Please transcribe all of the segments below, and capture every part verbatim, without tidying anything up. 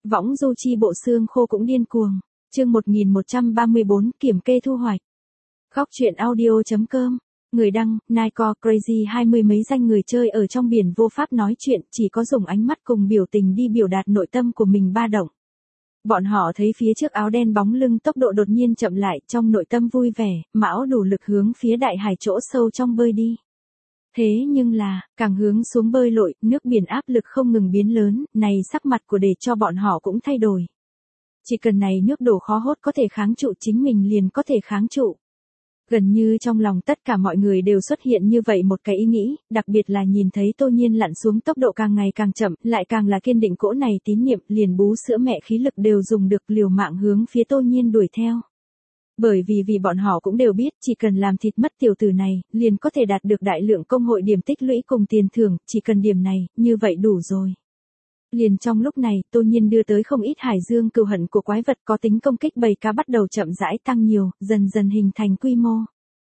Võng du chi bộ xương khô cũng điên cuồng. Chương một nghìn một trăm ba mươi bốn, kiểm kê thu hoạch. Góc truyện audio.com. Người đăng, Nico Crazy hai mươi mấy danh người chơi ở trong biển vô pháp nói chuyện, chỉ có dùng ánh mắt cùng biểu tình đi biểu đạt nội tâm của mình ba động. Bọn họ thấy phía trước áo đen bóng lưng tốc độ đột nhiên chậm lại, trong nội tâm vui vẻ, mão đủ lực hướng phía đại hải chỗ sâu trong bơi đi. Thế nhưng là, càng hướng xuống bơi lội, nước biển áp lực không ngừng biến lớn, này sắc mặt của để cho bọn họ cũng thay đổi. Chỉ cần này nước đổ khó hốt có thể kháng trụ chính mình liền có thể kháng trụ. Gần như trong lòng tất cả mọi người đều xuất hiện như vậy một cái ý nghĩ, đặc biệt là nhìn thấy Tô Nhiên lặn xuống tốc độ càng ngày càng chậm, lại càng là kiên định cỗ này tín niệm, liền bú sữa mẹ khí lực đều dùng được liều mạng hướng phía Tô Nhiên đuổi theo. Bởi vì vì bọn họ cũng đều biết, chỉ cần làm thịt mất tiểu tử này, liền có thể đạt được đại lượng công hội điểm tích lũy cùng tiền thưởng, chỉ cần điểm này, như vậy đủ rồi. Liền trong lúc này, Tô Nhiên đưa tới không ít hải dương cừu hận của quái vật có tính công kích bầy cá bắt đầu chậm rãi tăng nhiều, dần dần hình thành quy mô.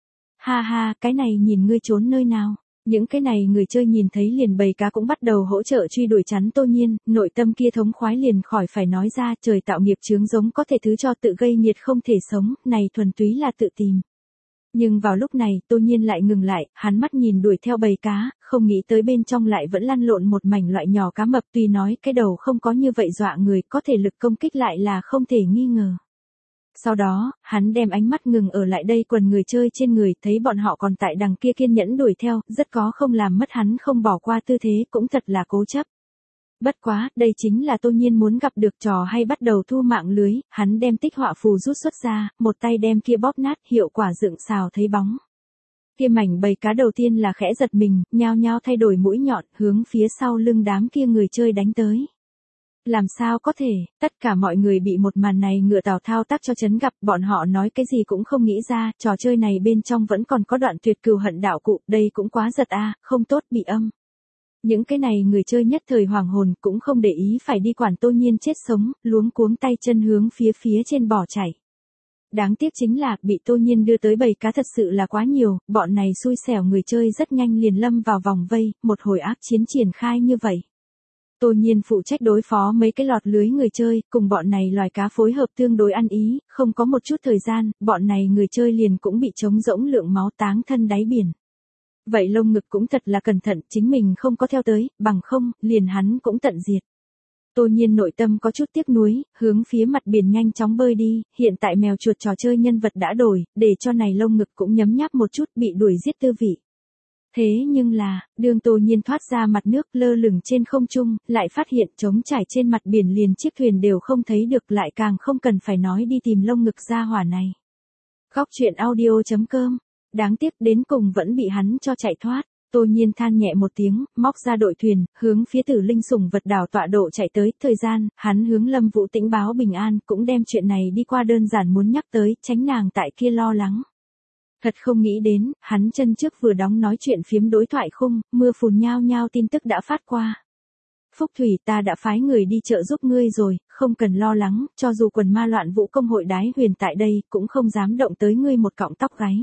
Ha ha, cái này nhìn ngươi trốn nơi nào? Những cái này người chơi nhìn thấy liền bầy cá cũng bắt đầu hỗ trợ truy đuổi chắn Tô Nhiên, nội tâm kia thống khoái liền khỏi phải nói ra, trời tạo nghiệp chướng giống có thể thứ cho tự gây nhiệt không thể sống, này thuần túy là tự tìm. Nhưng vào lúc này, Tô Nhiên lại ngừng lại, hắn mắt nhìn đuổi theo bầy cá, không nghĩ tới bên trong lại vẫn lăn lộn một mảnh loại nhỏ cá mập, tuy nói cái đầu không có như vậy dọa người, có thể lực công kích lại là không thể nghi ngờ. Sau đó, hắn đem ánh mắt ngừng ở lại đây quần người chơi trên người, thấy bọn họ còn tại đằng kia kiên nhẫn đuổi theo, rất có không làm mất hắn không bỏ qua tư thế, cũng thật là cố chấp. Bất quá, đây chính là Tô Nhiên muốn gặp được trò hay bắt đầu thu mạng lưới, hắn đem tích họa phù rút xuất ra, một tay đem kia bóp nát, hiệu quả dựng xào thấy bóng. Kia mảnh bầy cá đầu tiên là khẽ giật mình, nhao nhao thay đổi mũi nhọn, hướng phía sau lưng đám kia người chơi đánh tới. Làm sao có thể, tất cả mọi người bị một màn này ngựa tào thao tác cho chấn gặp, bọn họ nói cái gì cũng không nghĩ ra, trò chơi này bên trong vẫn còn có đoạn tuyệt cừu hận đạo cụ, đây cũng quá giật a, không tốt bị âm. Những cái này người chơi nhất thời hoàng hồn cũng không để ý phải đi quản Tô Nhiên chết sống, luống cuống tay chân hướng phía phía trên bỏ chạy. Đáng tiếc chính là, bị Tô Nhiên đưa tới bầy cá thật sự là quá nhiều, bọn này xui xẻo người chơi rất nhanh liền lâm vào vòng vây, một hồi ác chiến triển khai như vậy. Tô Nhiên phụ trách đối phó mấy cái lọt lưới người chơi, cùng bọn này loài cá phối hợp tương đối ăn ý, không có một chút thời gian, bọn này người chơi liền cũng bị trống rỗng lượng máu táng thân đáy biển. Vậy lông ngực cũng thật là cẩn thận, chính mình không có theo tới, bằng không, liền hắn cũng tận diệt. Tô Nhiên nội tâm có chút tiếc nuối, hướng phía mặt biển nhanh chóng bơi đi, hiện tại mèo chuột trò chơi nhân vật đã đổi, để cho này lông ngực cũng nhấm nháp một chút bị đuổi giết tư vị. Thế nhưng là, đường Tô Nhiên thoát ra mặt nước lơ lửng trên không trung, lại phát hiện trống trải trên mặt biển liền chiếc thuyền đều không thấy được, lại càng không cần phải nói đi tìm lông ngực ra hỏa này. Góc truyện audio.com. Đáng tiếc đến cùng vẫn bị hắn cho chạy thoát. Tô Nhiên than nhẹ một tiếng, móc ra đội thuyền, hướng phía Tử Linh sủng vật đảo tọa độ chạy tới. Thời gian, hắn hướng Lâm Vũ Tĩnh báo bình an, cũng đem chuyện này đi qua đơn giản muốn nhắc tới, tránh nàng tại kia lo lắng. Thật không nghĩ đến, hắn chân trước vừa đóng nói chuyện phiếm đối thoại khung, mưa phùn nhao nhao tin tức đã phát qua. Phúc Thủy, ta đã phái người đi trợ giúp ngươi rồi, không cần lo lắng, cho dù quần ma loạn vũ công hội đái huyền tại đây, cũng không dám động tới ngươi một cọng tóc gáy.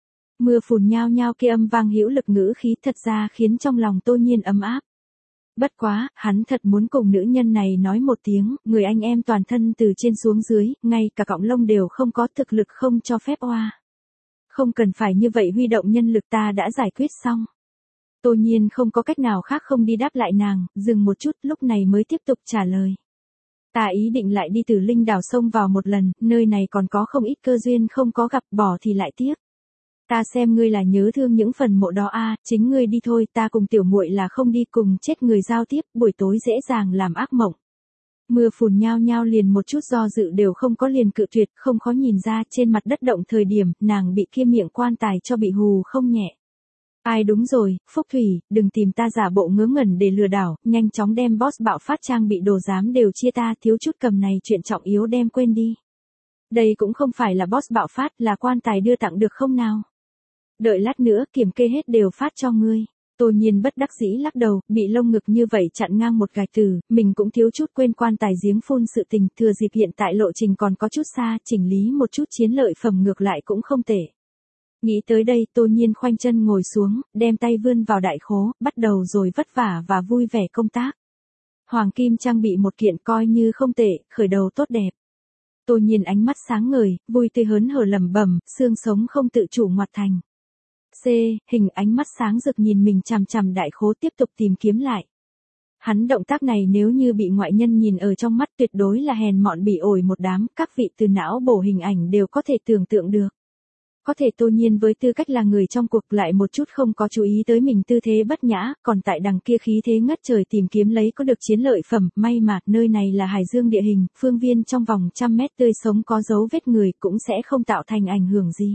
Mưa phùn nhao nhao kia âm vang hữu lực ngữ khí thật ra khiến trong lòng Tô Nhiên ấm áp. Bất quá, hắn thật muốn cùng nữ nhân này nói một tiếng, người anh em toàn thân từ trên xuống dưới, ngay cả cọng lông đều không có, thực lực không cho phép oa. Không cần phải như vậy, huy động nhân lực ta đã giải quyết xong. Tô Nhiên không có cách nào khác không đi đáp lại nàng, dừng một chút lúc này mới tiếp tục trả lời. Ta ý định lại đi từ Linh đảo sông vào một lần, nơi này còn có không ít cơ duyên không có gặp, bỏ thì lại tiếc. Ta xem ngươi là nhớ thương những phần mộ đó a, à, chính ngươi đi thôi, ta cùng tiểu muội là không đi cùng chết người giao tiếp, buổi tối dễ dàng làm ác mộng. Mưa phùn nhao nhao liền một chút do dự đều không có, liền cự tuyệt, không khó nhìn ra trên mặt đất động thời điểm, nàng bị kia miệng quan tài cho bị hù không nhẹ. Ai đúng rồi, Phúc Thủy, đừng tìm ta giả bộ ngớ ngẩn để lừa đảo, nhanh chóng đem boss bạo phát trang bị đồ giám đều chia ta, thiếu chút cầm này chuyện trọng yếu đem quên đi. Đây cũng không phải là boss bạo phát, là quan tài đưa tặng được không nào? Đợi lát nữa kiểm kê hết đều phát cho ngươi. Tô Nhiên bất đắc dĩ lắc đầu, bị lông ngực như vậy chặn ngang một gạch từ, mình cũng thiếu chút quên quan tài giếng phun sự tình, thừa dịp hiện tại lộ trình còn có chút xa, chỉnh lý một chút chiến lợi phẩm ngược lại cũng không tệ. Nghĩ tới đây, Tô Nhiên khoanh chân ngồi xuống, đem tay vươn vào đại khố, bắt đầu rồi vất vả và vui vẻ công tác. Hoàng kim trang bị một kiện coi như không tệ, khởi đầu tốt đẹp. Tô Nhiên ánh mắt sáng ngời, vui tươi hớn hở lẩm bẩm, xương sống không tự chủ ngoặt thành. C, hình ánh mắt sáng rực nhìn mình chằm chằm đại khố tiếp tục tìm kiếm lại. Hắn động tác này nếu như bị ngoại nhân nhìn ở trong mắt tuyệt đối là hèn mọn bị ổi một đám, các vị từ não bổ hình ảnh đều có thể tưởng tượng được. Có thể Tô Nhiên với tư cách là người trong cuộc lại một chút không có chú ý tới mình tư thế bất nhã, còn tại đằng kia khí thế ngất trời tìm kiếm lấy có được chiến lợi phẩm, may mà nơi này là hải dương địa hình, phương viên trong vòng trăm mét tươi sống có dấu vết người cũng sẽ không tạo thành ảnh hưởng gì.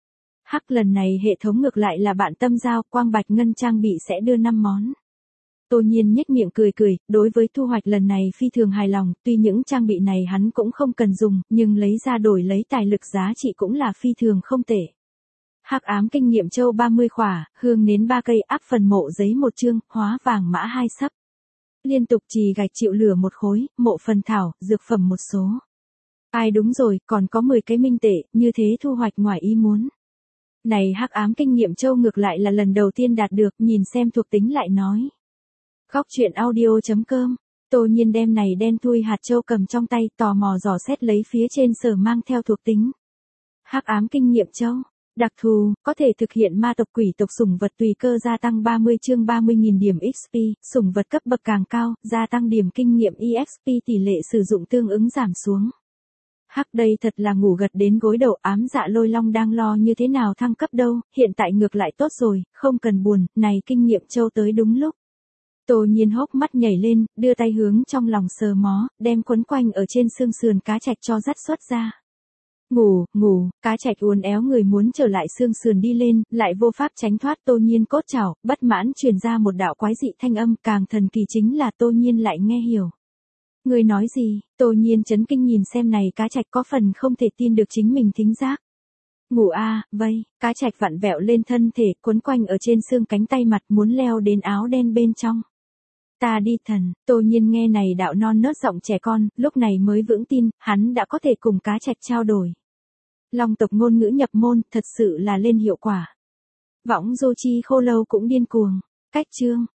Hắc lần này hệ thống ngược lại là bạn tâm giao, quang bạch ngân trang bị sẽ đưa năm món. Tô Nhiên nhếch miệng cười cười, đối với thu hoạch lần này phi thường hài lòng, tuy những trang bị này hắn cũng không cần dùng, nhưng lấy ra đổi lấy tài lực giá trị cũng là phi thường không tệ. Hắc ám kinh nghiệm châu ba mươi khỏa, hương nến ba cây, áp phần mộ giấy một chương, hóa vàng mã hai sấp. Liên tục trì gạch chịu lửa một khối, mộ phần thảo, dược phẩm một số. Ai đúng rồi, còn có mười cái minh tệ, như thế thu hoạch ngoài ý muốn. Này hắc ám kinh nghiệm châu ngược lại là lần đầu tiên đạt được, nhìn xem thuộc tính lại nói. Góc truyện audio chấm com. Tô Nhiên đem này đen thui hạt châu cầm trong tay, tò mò dò xét lấy phía trên sở mang theo thuộc tính. Hắc ám kinh nghiệm châu, đặc thù, có thể thực hiện ma tộc quỷ tộc sủng vật tùy cơ gia tăng ba mươi chương ba mươi nghìn điểm ích pê, sủng vật cấp bậc càng cao, gia tăng điểm kinh nghiệm e ích pê tỷ lệ sử dụng tương ứng giảm xuống. Hắc đây thật là ngủ gật đến gối đầu, ám dạ lôi long đang lo như thế nào thăng cấp đâu, hiện tại ngược lại tốt rồi, không cần buồn, này kinh nghiệm châu tới đúng lúc. Tô Nhiên hốc mắt nhảy lên, đưa tay hướng trong lòng sờ mó, đem quấn quanh ở trên xương sườn cá trạch cho dắt xuất ra. Ngủ, ngủ, cá trạch uốn éo người muốn trở lại xương sườn đi lên, lại vô pháp tránh thoát. Tô Nhiên cốt chảo, bất mãn truyền ra một đạo quái dị thanh âm, càng thần kỳ chính là Tô Nhiên lại nghe hiểu. Người nói gì? Tô Nhiên chấn kinh nhìn xem này cá trạch có phần không thể tin được chính mình thính giác. Ngủ a, à, vây, cá trạch vặn vẹo lên thân thể, quấn quanh ở trên xương cánh tay mặt muốn leo đến áo đen bên trong. Ta đi thần, Tô Nhiên nghe này đạo non nớt giọng trẻ con, lúc này mới vững tin, hắn đã có thể cùng cá trạch trao đổi. Long tộc ngôn ngữ nhập môn, thật sự là lên hiệu quả. Võng Dô Chi Khô Lâu cũng điên cuồng. Cách chương,